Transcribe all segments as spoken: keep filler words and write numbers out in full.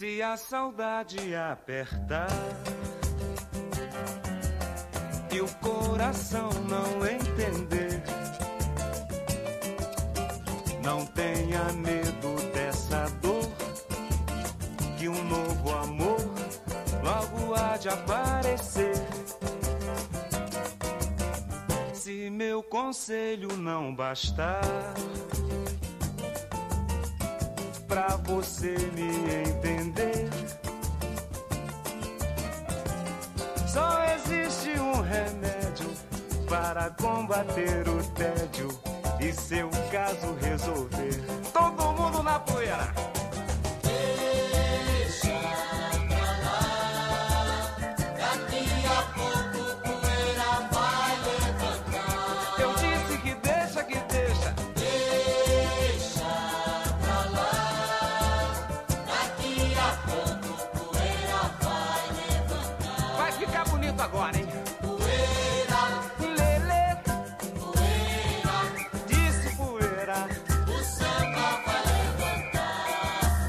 Se a saudade apertar e o coração não entender, não tenha medo dessa dor, que um novo amor logo há de aparecer. Se meu conselho não bastar pra você me entender, só existe um remédio para combater o tédio e seu caso resolver. Todo mundo na poeira. Deixa pra lá, daqui a pouco poeira vai levantar. Eu disse que deixa, que deixa. Deixa pra lá, daqui a pouco poeira vai levantar. Vai ficar bonito agora, hein? Poeira, Lelê, poeira, disse poeira. o samba vai levantar.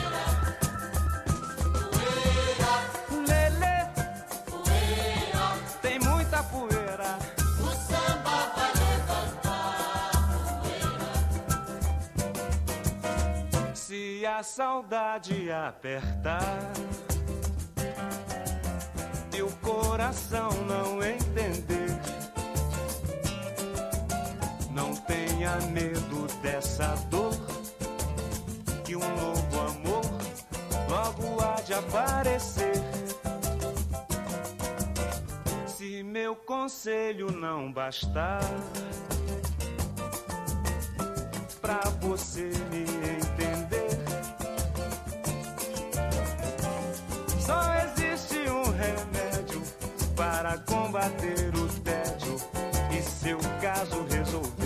Poeira, poeira, Lelê, poeira, tem muita poeira. o samba vai levantar. Poeira, Se a saudade apertar e o coração não entender, não tenha medo dessa dor, que um novo amor logo há de aparecer. Se meu conselho não bastar pra você me entender, só existe um remédio para combater o tédio e seu caso resolver.